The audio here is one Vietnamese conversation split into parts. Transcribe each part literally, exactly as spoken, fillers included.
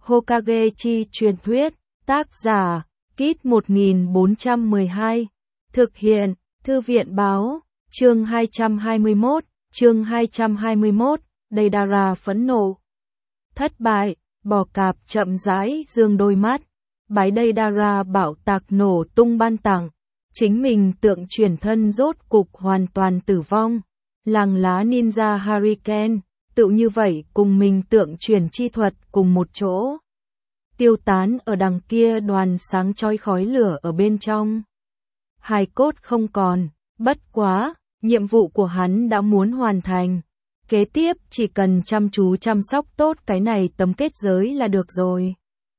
Hokage chi truyền thuyết, tác giả, Kit một nghìn bốn trăm mười hai, thực hiện, Thư viện báo, chương hai trăm hai mươi mốt, chương hai trăm hai mươi mốt, Deidara phẫn nộ. Thất bại, bò cạp chậm rãi dương đôi mắt, bái Deidara bạo tạc nổ tung ban tặng, chính mình tượng chuyển thân rốt cục hoàn toàn tử vong, làng lá ninja Hurricane, tự như vậy cùng mình tượng chuyển chi thuật cùng một chỗ. Tiêu tán ở đằng kia đoàn sáng chói khói lửa ở bên trong. Hài cốt không còn, bất quá, nhiệm vụ của hắn đã muốn hoàn thành. Kế tiếp chỉ cần chăm chú chăm sóc tốt cái này tấm kết giới là được rồi.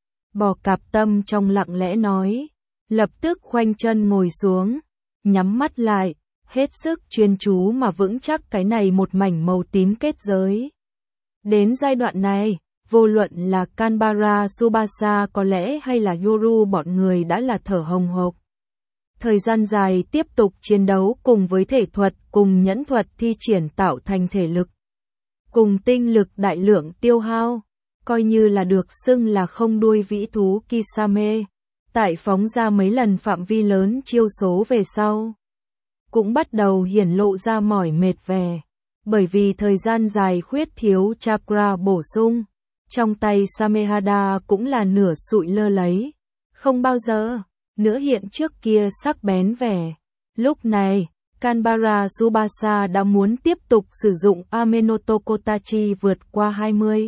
Bò cạp tâm trong lặng lẽ nói, lập tức khoanh chân ngồi xuống, nhắm mắt lại, hết sức chuyên chú mà vững chắc cái này một mảnh màu tím kết giới. Đến giai đoạn này, vô luận là Kanbara Tsubasa có lẽ hay là Yoru bọn người đã là thở hồng hộc. Thời gian dài tiếp tục chiến đấu cùng với thể thuật cùng nhẫn thuật thi triển tạo thành thể lực. Cùng tinh lực đại lượng tiêu hao, coi như là được xưng là không đuôi vĩ thú Kisame. Tại phóng ra mấy lần phạm vi lớn chiêu số về sau, cũng bắt đầu hiển lộ ra mỏi mệt vẻ. Bởi vì thời gian dài khuyết thiếu chakra bổ sung, trong tay Samehada cũng là nửa sụi lơ lấy, không bao giờ nữa hiện trước kia sắc bén vẻ. Lúc này, Kanbara Tsubasa đã muốn tiếp tục sử dụng Amenoto Kotachi vượt qua hai mươi.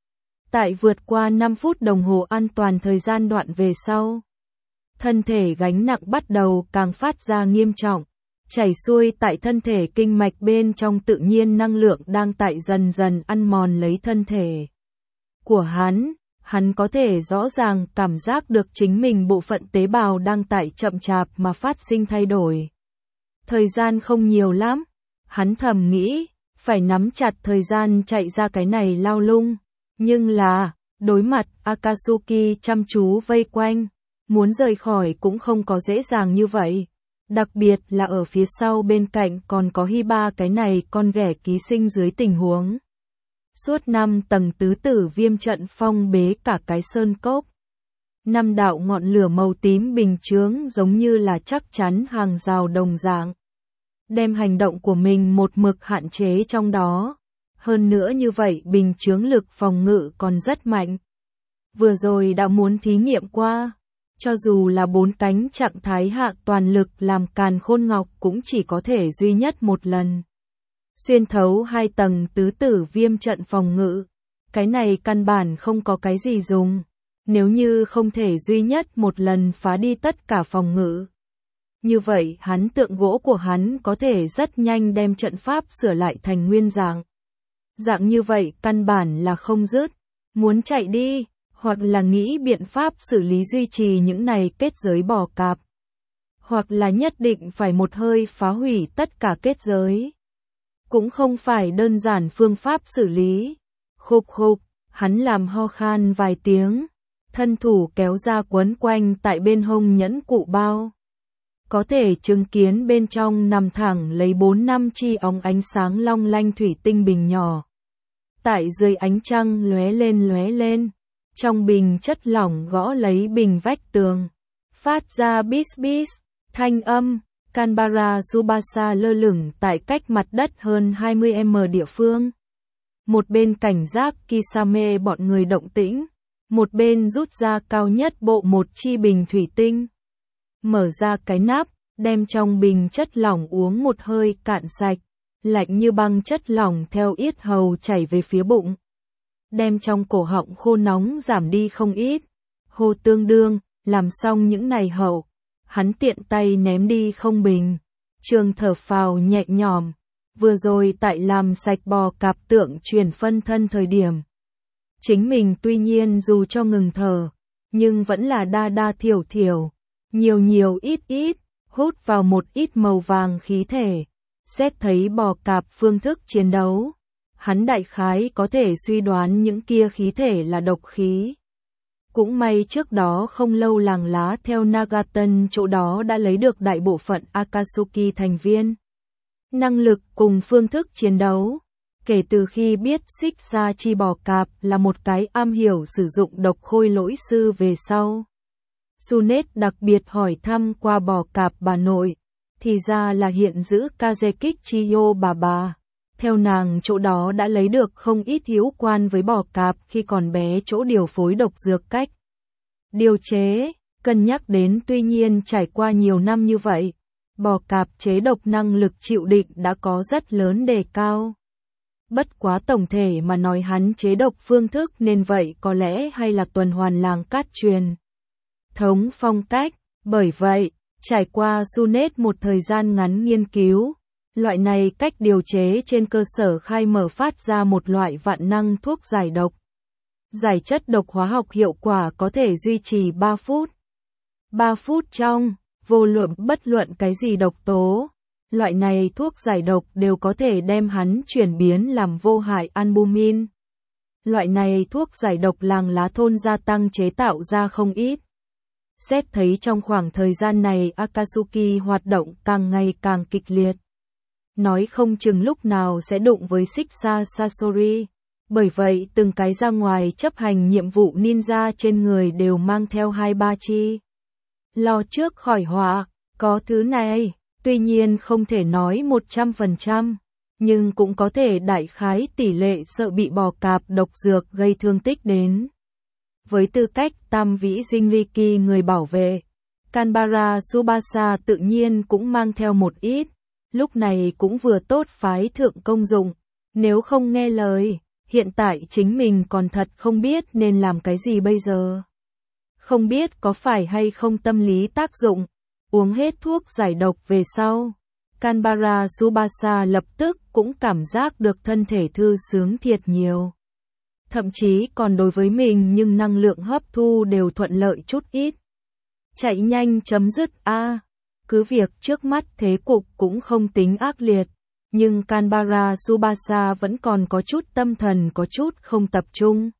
Tại vượt qua năm phút đồng hồ an toàn thời gian đoạn về sau, thân thể gánh nặng bắt đầu càng phát ra nghiêm trọng, chảy xuôi tại thân thể kinh mạch bên trong tự nhiên năng lượng đang tại dần dần ăn mòn lấy thân thể của hắn. Hắn có thể rõ ràng cảm giác được chính mình bộ phận tế bào đang tại chậm chạp mà phát sinh thay đổi. Thời gian không nhiều lắm, hắn thầm nghĩ, phải nắm chặt thời gian chạy ra cái này lao lung. Nhưng là, đối mặt Akatsuki chăm chú vây quanh, muốn rời khỏi cũng không có dễ dàng như vậy. Đặc biệt là ở phía sau bên cạnh còn có Hiba cái này con ghẻ ký sinh dưới tình huống. Suốt năm tầng tứ tử viêm trận phong bế cả cái sơn cốc. Năm đạo ngọn lửa màu tím bình chướng giống như là chắc chắn hàng rào đồng dạng. Đem hành động của mình một mực hạn chế trong đó. Hơn nữa như vậy bình chướng lực phòng ngự còn rất mạnh. Vừa rồi đã muốn thí nghiệm qua. Cho dù là bốn cánh trạng thái hạ toàn lực làm càn khôn ngọc cũng chỉ có thể duy nhất một lần. Xuyên thấu hai tầng tứ tử viêm trận phòng ngự. Cái này căn bản không có cái gì dùng. Nếu như không thể duy nhất một lần phá đi tất cả phòng ngự. Như vậy hắn tượng gỗ của hắn có thể rất nhanh đem trận pháp sửa lại thành nguyên dạng. Dạng như vậy căn bản là không dứt. Muốn chạy đi, hoặc là nghĩ biện pháp xử lý duy trì những này kết giới bò cạp. Hoặc là nhất định phải một hơi phá hủy tất cả kết giới. Cũng không phải đơn giản phương pháp xử lý. Khục khục, hắn làm ho khan vài tiếng, thân thủ kéo ra quấn quanh tại bên hông nhẫn cụ bao. Có thể chứng kiến bên trong nằm thẳng lấy bốn năm chi óng ánh sáng long lanh thủy tinh bình nhỏ. Tại dưới ánh trăng lóe lên lóe lên, trong bình chất lỏng gõ lấy bình vách tường, phát ra bis bis, thanh âm. Kanbara Tsubasa lơ lửng tại cách mặt đất hơn hai mươi mét địa phương. Một bên cảnh giác Kisame bọn người động tĩnh, một bên rút ra cao nhất bộ một chi bình thủy tinh. Mở ra cái nắp, đem trong bình chất lỏng uống một hơi cạn sạch, lạnh như băng chất lỏng theo yết hầu chảy về phía bụng. Đem trong cổ họng khô nóng giảm đi không ít. Hô tương đương, làm xong những này hậu. Hắn tiện tay ném đi không bình. Trường thở phào nhẹ nhõm. Vừa rồi tại làm sạch bò cạp tượng truyền phân thân thời điểm. Chính mình tuy nhiên dù cho ngừng thở, nhưng vẫn là đa đa thiểu thiểu. Nhiều nhiều ít ít, hút vào một ít màu vàng khí thể. Xét thấy bò cạp phương thức chiến đấu. Hắn đại khái có thể suy đoán những kia khí thể là độc khí. Cũng may trước đó không lâu làng lá theo Nagatan chỗ đó đã lấy được đại bộ phận Akatsuki thành viên. Năng lực cùng phương thức chiến đấu, Kể từ khi biết xích xa chi bò cạp là một cái am hiểu sử dụng độc khôi lỗi sư về sau, Junet đặc biệt hỏi thăm qua bò cạp bà nội, thì ra là hiện giữ Kazekik Chiyo bà bà. Theo nàng chỗ đó đã lấy được không ít hữu quan với bò cạp khi còn bé chỗ điều phối độc dược cách điều chế, cân nhắc đến tuy nhiên trải qua nhiều năm như vậy, bò cạp chế độc năng lực chịu đựng đã có rất lớn đề cao. Bất quá tổng thể mà nói hắn chế độc phương thức nên vậy có lẽ hay là tuần hoàn làng cát truyền thống phong cách, bởi vậy, trải qua Junet một thời gian ngắn nghiên cứu, loại này cách điều chế trên cơ sở khai mở phát ra một loại vạn năng thuốc giải độc. Giải chất độc hóa học hiệu quả có thể duy trì ba phút. ba phút trong, vô luận bất luận cái gì độc tố, loại này thuốc giải độc đều có thể đem hắn chuyển biến làm vô hại albumin. Loại này thuốc giải độc làng lá thôn gia tăng chế tạo ra không ít. Xét thấy trong khoảng thời gian này Akatsuki hoạt động càng ngày càng kịch liệt. Nói không chừng lúc nào sẽ đụng với Shixa Sasori. Bởi vậy từng cái ra ngoài chấp hành nhiệm vụ ninja trên người đều mang theo hai ba chi. Lo trước khỏi họa, có thứ này, tuy nhiên không thể nói một trăm phần trăm, nhưng cũng có thể đại khái tỷ lệ sợ bị bò cạp độc dược gây thương tích đến. Với tư cách tam vĩ Jinriki người bảo vệ, Kanbara Tsubasa tự nhiên cũng mang theo một ít, lúc này cũng vừa tốt phái thượng công dụng, nếu không nghe lời, hiện tại chính mình còn thật không biết nên làm cái gì bây giờ. Không biết có phải hay không tâm lý tác dụng, uống hết thuốc giải độc về sau, Kanbara Tsubasa lập tức cũng cảm giác được thân thể thư sướng thiệt nhiều. Thậm chí còn đối với mình nhưng năng lượng hấp thu đều thuận lợi chút ít. Chạy nhanh chấm dứt a. À, cứ việc trước mắt thế cục cũng không tính ác liệt, nhưng Kanbara Tsubasa vẫn còn có chút tâm thần có chút không tập trung.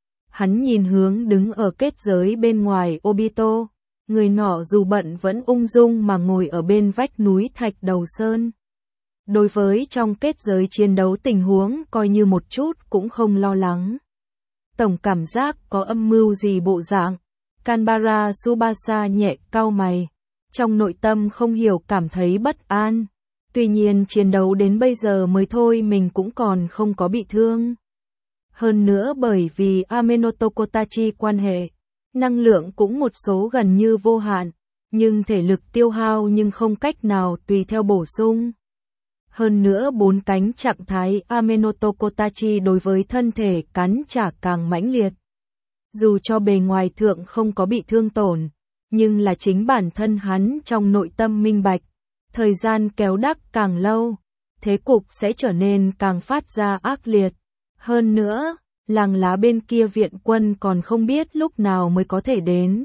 Hắn nhìn hướng đứng ở kết giới bên ngoài Obito, người nọ dù bận vẫn ung dung mà ngồi ở bên vách núi thạch đầu sơn. Đối với trong kết giới chiến đấu tình huống coi như một chút cũng không lo lắng. Tổng cảm giác có âm mưu gì bộ dạng, Kanbara Tsubasa nhẹ cau mày, trong nội tâm không hiểu cảm thấy bất an. Tuy nhiên chiến đấu đến bây giờ mới thôi mình cũng còn không có bị thương. Hơn nữa bởi vì Amenoto Kotachi quan hệ, năng lượng cũng một số gần như vô hạn, nhưng thể lực tiêu hao nhưng không cách nào tùy theo bổ sung. Hơn nữa bốn cánh trạng thái Amenoto Kotachi đối với thân thể cắn trả càng mãnh liệt. Dù cho bề ngoài thượng không có bị thương tổn, nhưng là chính bản thân hắn trong nội tâm minh bạch. Thời gian kéo đắc càng lâu, thế cục sẽ trở nên càng phát ra ác liệt. Hơn nữa, làng lá bên kia viện quân còn không biết lúc nào mới có thể đến.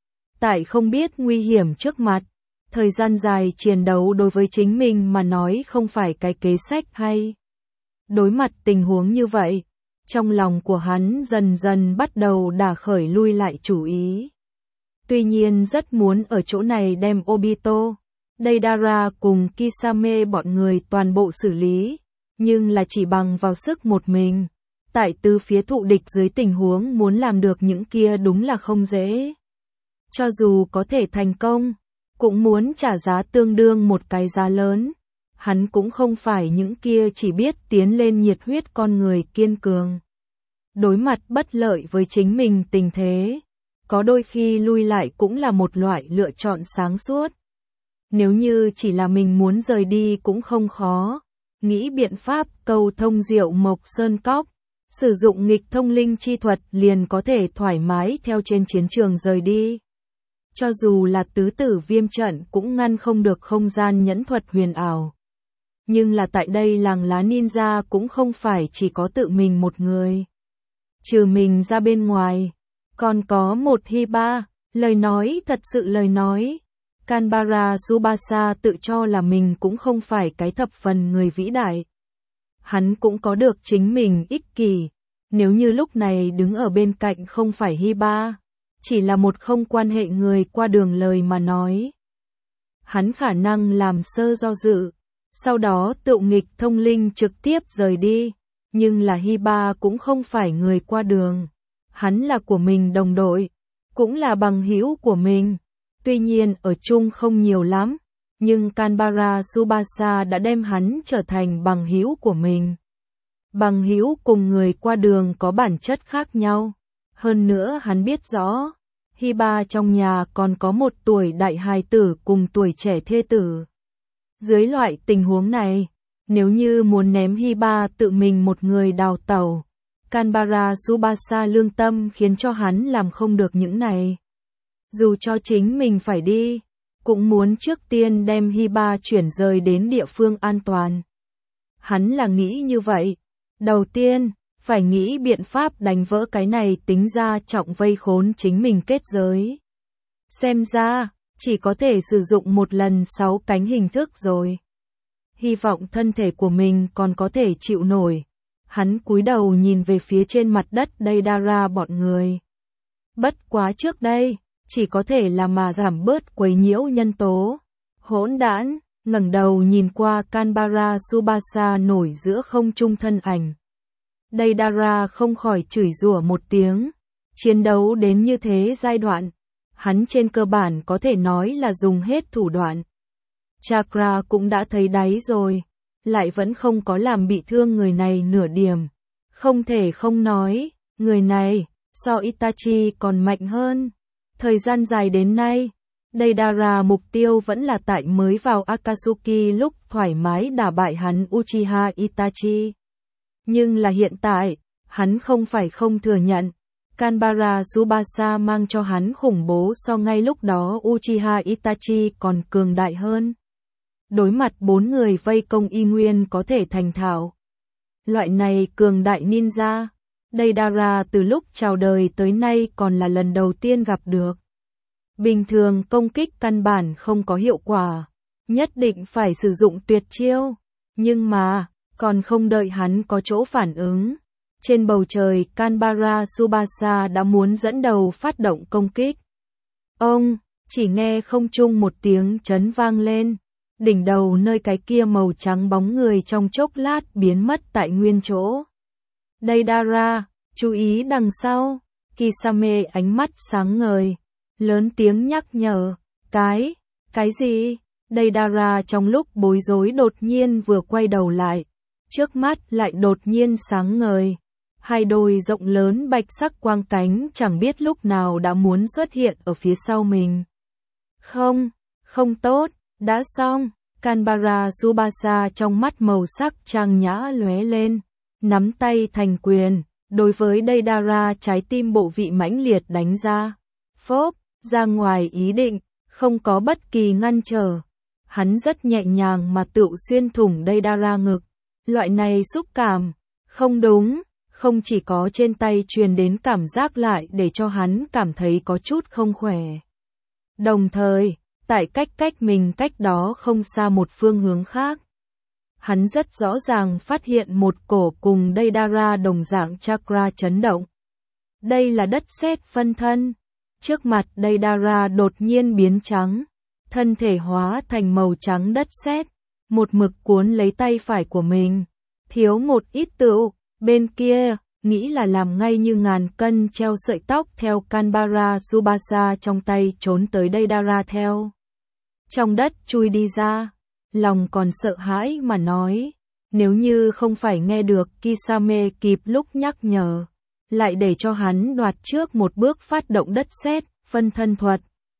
Tại không biết nguy hiểm trước mặt, thời gian dài chiến đấu đối với chính mình mà nói không phải cái kế sách hay. Đối mặt tình huống như vậy, trong lòng của hắn dần dần bắt đầu đả khởi lui lại chủ ý. Tuy nhiên rất muốn ở chỗ này đem Obito, Deidara cùng Kisame bọn người toàn bộ xử lý, nhưng là chỉ bằng vào sức một mình. Tại từ phía thụ địch dưới tình huống muốn làm được những kia đúng là không dễ. Cho dù có thể thành công, cũng muốn trả giá tương đương một cái giá lớn. Hắn cũng không phải những kia chỉ biết tiến lên nhiệt huyết con người kiên cường. Đối mặt bất lợi với chính mình tình thế, có đôi khi lui lại cũng là một loại lựa chọn sáng suốt. Nếu như chỉ là mình muốn rời đi cũng không khó, nghĩ biện pháp cầu thông Diệu Mộc Sơn Cốc, sử dụng nghịch thông linh chi thuật liền có thể thoải mái theo trên chiến trường rời đi. Cho dù là tứ tử viêm trận cũng ngăn không được không gian nhẫn thuật huyền ảo. Nhưng là tại đây làng lá ninja cũng không phải chỉ có tự mình một người. Trừ mình ra bên ngoài, còn có một Hiba, lời nói thật sự lời nói. Kanbara Tsubasa tự cho là mình cũng không phải cái thập phần người vĩ đại. Hắn cũng có được chính mình ích kỷ, nếu như lúc này đứng ở bên cạnh không phải Hiba, chỉ là một không quan hệ người qua đường lời mà nói. Hắn khả năng làm sơ do dự, sau đó tự nghịch thông linh trực tiếp rời đi, Nhưng là Hiba cũng không phải người qua đường. Hắn là của mình đồng đội, cũng là bằng hữu của mình. Tuy nhiên ở chung không nhiều lắm, nhưng Canberra Tsubasa đã đem hắn trở thành bằng hữu của mình. Bằng hữu cùng người qua đường có bản chất khác nhau. Hơn nữa hắn biết rõ, Hiba trong nhà còn có một tuổi đại hài tử cùng tuổi trẻ thê tử. Dưới loại tình huống này, nếu như muốn ném Hiba tự mình một người đào tẩu, Canberra Tsubasa lương tâm khiến cho hắn làm không được những này. Dù cho chính mình phải đi, cũng muốn trước tiên đem Hiba chuyển rời đến địa phương an toàn. Hắn là nghĩ như vậy. Đầu tiên, phải nghĩ biện pháp đánh vỡ cái này tính ra trọng vây khốn chính mình kết giới. Xem ra, chỉ có thể sử dụng một lần sáu cánh hình thức rồi. Hy vọng thân thể của mình còn có thể chịu nổi. Hắn cúi đầu nhìn về phía trên mặt đất Deidara bọn người. Bất quá trước đây, chỉ có thể là mà giảm bớt quấy nhiễu nhân tố. Hỗn đản, ngẩng đầu nhìn qua Canberra Tsubasa nổi giữa không trung thân ảnh. Deidara không khỏi chửi rủa một tiếng. Chiến đấu đến như thế giai đoạn, hắn trên cơ bản có thể nói là dùng hết thủ đoạn. Chakra cũng đã thấy đáy rồi, lại vẫn không có làm bị thương người này nửa điểm. Không thể không nói, người này, so Itachi còn mạnh hơn. Thời gian dài đến nay, Deidara mục tiêu vẫn là tại mới vào Akatsuki lúc thoải mái đả bại hắn Uchiha Itachi. Nhưng là hiện tại, hắn không phải không thừa nhận. Canberra Tsubasa mang cho hắn khủng bố so ngay lúc đó Uchiha Itachi còn cường đại hơn. Đối mặt bốn người vây công y nguyên có thể thành thạo. Loại này cường đại ninja, Deidara từ lúc chào đời tới nay còn là lần đầu tiên gặp được. Bình thường công kích căn bản không có hiệu quả, nhất định phải sử dụng tuyệt chiêu. Nhưng mà, còn không đợi hắn có chỗ phản ứng. Trên bầu trời Canberra Tsubasa đã muốn dẫn đầu phát động công kích. Ông, chỉ nghe không trung một tiếng chấn vang lên. Đỉnh đầu nơi cái kia màu trắng bóng người trong chốc lát biến mất tại nguyên chỗ. Deidara, chú ý đằng sau. Kisame ánh mắt sáng ngời, lớn tiếng nhắc nhở. Cái, cái gì? Deidara trong lúc bối rối đột nhiên vừa quay đầu lại. Trước mắt lại đột nhiên sáng ngời. Hai đôi rộng lớn bạch sắc quang cánh chẳng biết lúc nào đã muốn xuất hiện ở phía sau mình. Không, không tốt, đã xong. Canberra Tsubasa trong mắt màu sắc trang nhã lóe lên, nắm tay thành quyền, đối với Deidara trái tim bộ vị mãnh liệt đánh ra. Phốp, ra ngoài ý định, không có bất kỳ ngăn trở. Hắn rất nhẹ nhàng mà tự xuyên thủng Deidara ngực. Loại này xúc cảm, không đúng, không chỉ có trên tay truyền đến cảm giác lại để cho hắn cảm thấy có chút không khỏe. Đồng thời, tại cách cách mình cách đó không xa một phương hướng khác, hắn rất rõ ràng phát hiện một cổ cùng Deidara đồng dạng chakra chấn động. Đây là đất sét phân thân. Trước mặt Deidara đột nhiên biến trắng, thân thể hóa thành màu trắng đất sét, một mực cuốn lấy tay phải của mình. Thiếu một ít tựu, bên kia, nghĩ là làm ngay như ngàn cân treo sợi tóc theo Canberra Tsubasa trong tay trốn tới Deidara theo. Trong đất chui đi ra, lòng còn sợ hãi mà nói, nếu như không phải nghe được Kisame kịp lúc nhắc nhở, lại để cho hắn đoạt trước một bước phát động đất sét, phân thân thuật.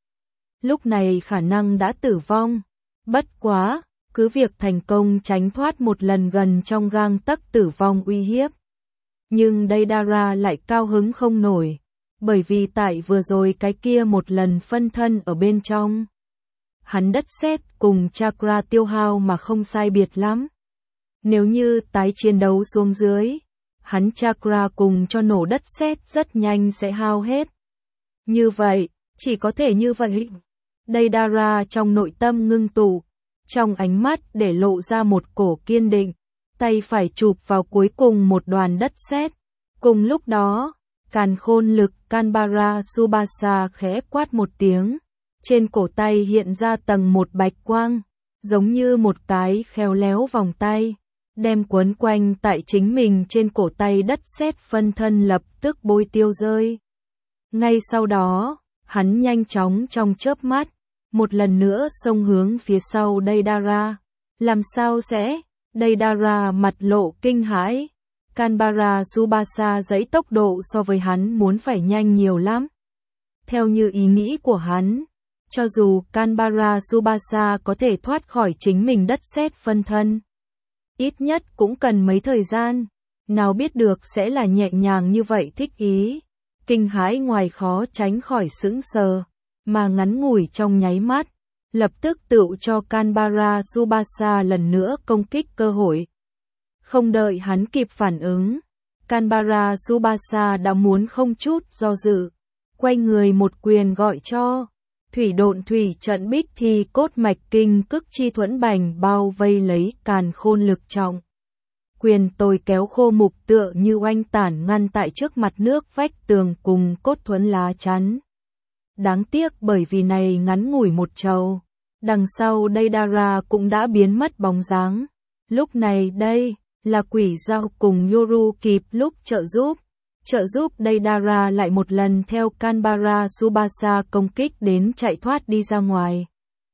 Lúc này khả năng đã tử vong, bất quá, cứ việc thành công tránh thoát một lần gần trong gang tấc tử vong uy hiếp. Nhưng Deidara lại cao hứng không nổi, bởi vì tại vừa rồi cái kia một lần phân thân ở bên trong. Hắn đất sét cùng chakra tiêu hao mà không sai biệt lắm. Nếu như tái chiến đấu xuống dưới, hắn chakra cùng cho nổ đất sét rất nhanh sẽ hao hết. Như vậy, chỉ có thể như vậy. Deidara trong nội tâm ngưng tụ, trong ánh mắt để lộ ra một cổ kiên định, tay phải chụp vào cuối cùng một đoàn đất sét. Cùng lúc đó, càn khôn lực Canberra Tsubasa khẽ quát một tiếng, trên cổ tay hiện ra tầng một bạch quang, giống như một cái khéo léo vòng tay, đem quấn quanh tại chính mình trên cổ tay đất sét phân thân lập tức bôi tiêu rơi. Ngay sau đó, hắn nhanh chóng trong chớp mắt, một lần nữa xông hướng phía sau Deidara. Làm sao sẽ? Deidara mặt lộ kinh hãi. Canberra Tsubasa dãy tốc độ so với hắn muốn phải nhanh nhiều lắm. Theo như ý nghĩ của hắn, cho dù Canberra Tsubasa có thể thoát khỏi chính mình đất sét phân thân, ít nhất cũng cần mấy thời gian, nào biết được sẽ là nhẹ nhàng như vậy thích ý. Kinh hãi ngoài khó tránh khỏi sững sờ, mà ngắn ngủi trong nháy mắt, lập tức tựu cho Canberra Tsubasa lần nữa công kích cơ hội. Không đợi hắn kịp phản ứng, Canberra Tsubasa đã muốn không chút do dự, quay người một quyền gọi cho thủy độn thủy trận bích thi cốt mạch kinh cức chi thuẫn bành bao vây lấy càn khôn lực trọng. Quyền tôi kéo khô mục tựa như oanh tản ngăn tại trước mặt nước vách tường cùng cốt thuẫn lá chắn. Đáng tiếc bởi vì này ngắn ngủi một trầu, đằng sau Deidara cũng đã biến mất bóng dáng. Lúc này đây, là quỷ dao cùng Yoru kịp lúc trợ giúp. Trợ giúp Deidara lại một lần theo Canberra Tsubasa công kích đến chạy thoát đi ra ngoài.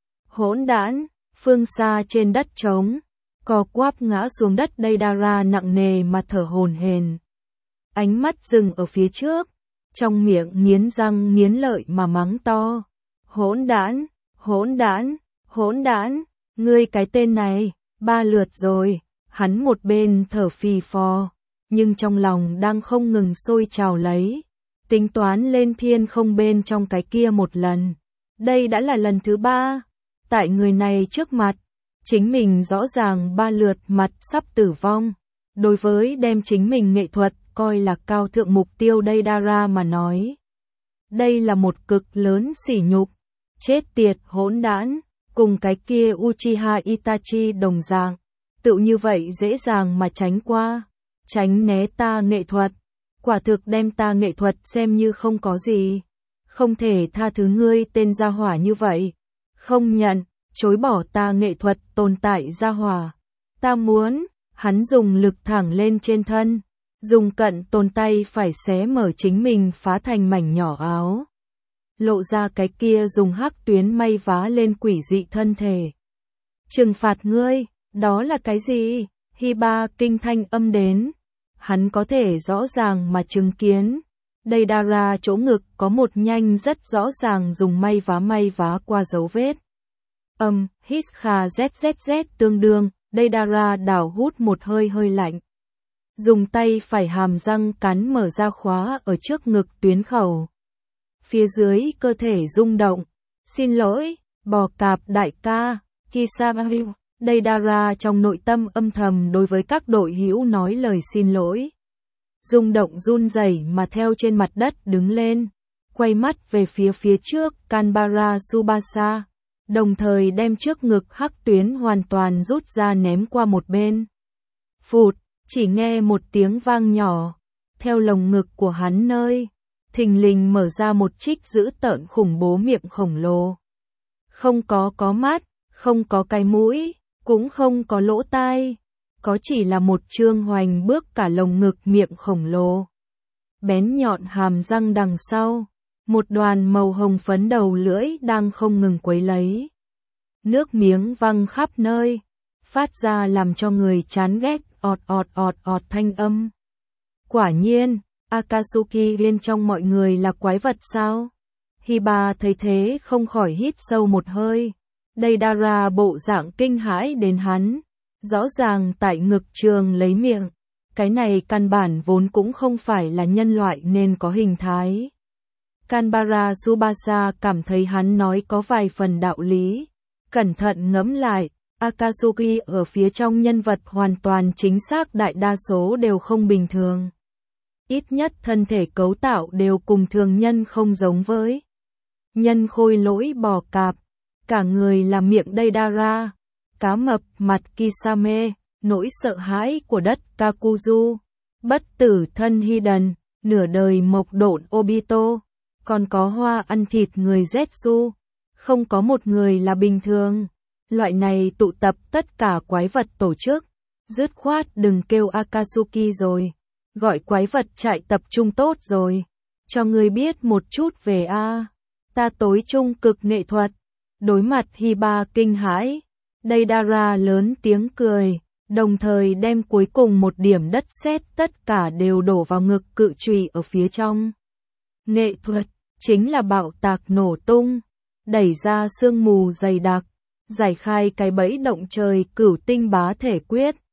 Hỗn đản, phương xa trên đất trống, co quắp ngã xuống đất Deidara nặng nề mà thở hổn hển. Ánh mắt dừng ở phía trước, trong miệng nghiến răng nghiến lợi mà mắng to. Hỗn đản, hỗn đản, hỗn đản, ngươi cái tên này, ba lượt rồi, hắn một bên thở phì phò, nhưng trong lòng đang không ngừng sôi trào lấy, tính toán lên thiên không bên trong cái kia một lần. Đây đã là lần thứ ba, tại người này trước mặt, chính mình rõ ràng ba lượt mặt sắp tử vong. Đối với đem chính mình nghệ thuật coi là cao thượng mục tiêu Deidara mà nói, đây là một cực lớn sỉ nhục. Chết tiệt hỗn đản, cùng cái kia Uchiha Itachi đồng dạng, tự như vậy dễ dàng mà tránh qua, tránh né ta nghệ thuật, quả thực đem ta nghệ thuật xem như không có gì. Không thể tha thứ ngươi tên gia hỏa như vậy, không nhận, chối bỏ ta nghệ thuật tồn tại gia hỏa. Ta muốn, hắn dùng lực thẳng lên trên thân, dùng cận tồn tay phải xé mở chính mình phá thành mảnh nhỏ áo, lộ ra cái kia dùng hắc tuyến may vá lên quỷ dị thân thể. Trừng phạt ngươi, đó là cái gì? Hiba kinh thanh âm đến, hắn có thể rõ ràng mà chứng kiến, Deidara chỗ ngực có một nhanh rất rõ ràng dùng may vá may vá qua dấu vết. Âm, hít kha zzz tương đương, Deidara đảo hút một hơi hơi lạnh. Dùng tay phải hàm răng cắn mở ra khóa ở trước ngực tuyến khẩu. Phía dưới cơ thể rung động. Xin lỗi, bò cạp đại ca, Kisamaru. Deidara trong nội tâm âm thầm đối với các đội hữu nói lời xin lỗi. Rung động run rẩy mà theo trên mặt đất đứng lên, quay mắt về phía phía trước Canberra Tsubasa, đồng thời đem trước ngực hắc tuyến hoàn toàn rút ra ném qua một bên. Phụt, chỉ nghe một tiếng vang nhỏ, theo lồng ngực của hắn nơi, thình lình mở ra một trích dữ tợn khủng bố miệng khổng lồ. Không có có mắt, không có cái mũi, cũng không có lỗ tai, có chỉ là một trương hoành bước cả lồng ngực miệng khổng lồ. Bén nhọn hàm răng đằng sau, một đoàn màu hồng phấn đầu lưỡi đang không ngừng quấy lấy. Nước miếng văng khắp nơi, phát ra làm cho người chán ghét ọt ọt ọt ọt thanh âm. Quả nhiên, Akatsuki bên trong mọi người là quái vật sao? Hiba thấy thế không khỏi hít sâu một hơi. Deidara bộ dạng kinh hãi đến hắn, rõ ràng tại ngực trường lấy miệng. Cái này căn bản vốn cũng không phải là nhân loại nên có hình thái. Canberra Tsubasa cảm thấy hắn nói có vài phần đạo lý. Cẩn thận ngẫm lại, Akatsuki ở phía trong nhân vật hoàn toàn chính xác đại đa số đều không bình thường. Ít nhất thân thể cấu tạo đều cùng thường nhân không giống với nhân khôi lỗi bò cạp. Cả người là miệng Deidara, cá mập mặt Kisame, nỗi sợ hãi của đất Kakuzu, bất tử thân Hiden, nửa đời mộc độn Obito, còn có hoa ăn thịt người Zetsu, không có một người là bình thường. Loại này tụ tập tất cả quái vật tổ chức, Dứt khoát đừng kêu Akatsuki rồi. Gọi quái vật chạy tập trung tốt rồi. Cho ngươi biết một chút về A. Ta tối trung cực nghệ thuật. Đối mặt Hiba kinh hãi, Deidara lớn tiếng cười, đồng thời đem cuối cùng một điểm đất sét tất cả đều đổ vào ngực cự chùy ở phía trong. Nghệ thuật chính là bạo tạc nổ tung, đẩy ra sương mù dày đặc, giải khai cái bẫy động trời cửu tinh bá thể quyết.